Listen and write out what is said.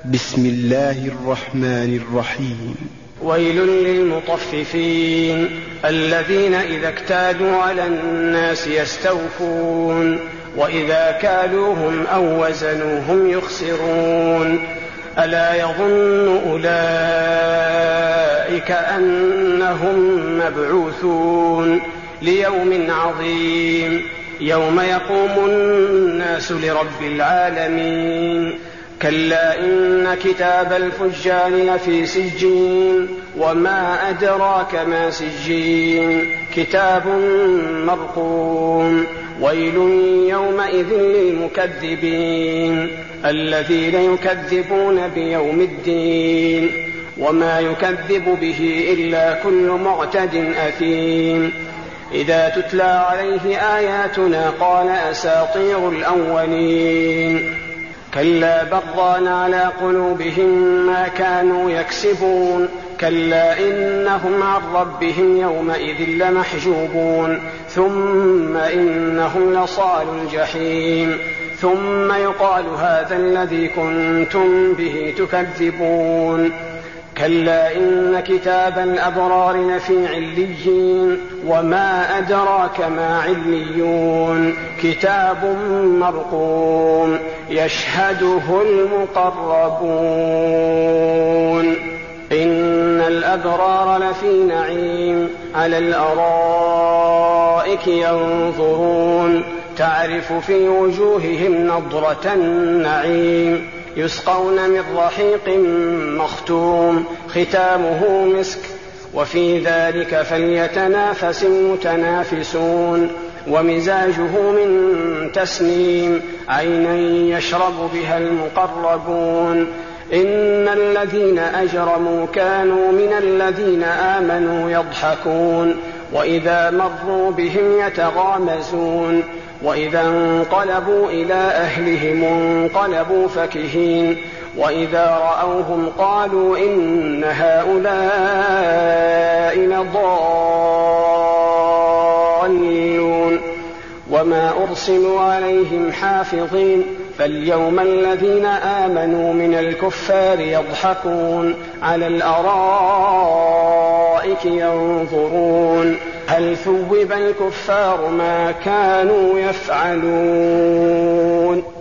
بسم الله الرحمن الرحيم. ويل للمطففين الذين إذا اكتالوا على الناس يستوفون وإذا كالوهم أو وزنوهم يخسرون. ألا يظن أولئك أنهم مبعوثون ليوم عظيم يوم يقوم الناس لرب العالمين. كلا إن كتاب الفجار لفي سجين وما أدراك ما سجين كتاب مرقوم. ويل يومئذ للمكذبين الذين يكذبون بيوم الدين وما يكذب به إلا كل معتد أثيم. إذا تتلى عليه آياتنا قال أساطير الأولين. كلا بران على قلوبهم ما كانوا يكسبون. كلا إنهم عن ربهم يومئذ لمحجوبون ثم إنهم لصال الجحيم. ثم يقال هذا الذي كنتم به تكذبون. كلا إن كتاب الأبرار لفي عليين وما أدراك ما عليون كتاب مرقوم يشهده المقربون. إن الأبرار لفي نعيم على الأرائك ينظرون تعرف في وجوههم نضرة النعيم. يسقون من رحيق مختوم ختامه مسك وفي ذلك فليتنافس المتنافسون. ومزاجه من تسنيم عينا يشرب بها المقربون. إن الذين أجرموا كانوا من الذين آمنوا يضحكون وإذا مروا بهم يتغامزون. وإذا انقلبوا إلى أهلهم انقلبوا فكهين. وإذا رأوهم قالوا إن هؤلاء لضالون. وما أرسلوا عليهم حافظين. فاليوم الذين آمنوا من الكفار يضحكون على الأرائك ينظرون هل ثوب الكفار ما كانوا يفعلون.